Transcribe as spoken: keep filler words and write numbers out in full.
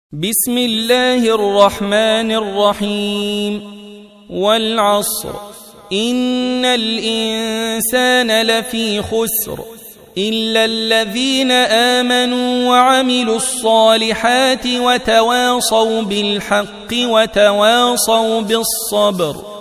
بسم الله الرحمن الرحيم والعصر إن الإنسان لفي خسر إلا الذين آمنوا وعملوا الصالحات وتواصوا بالحق وتواصوا بالصبر.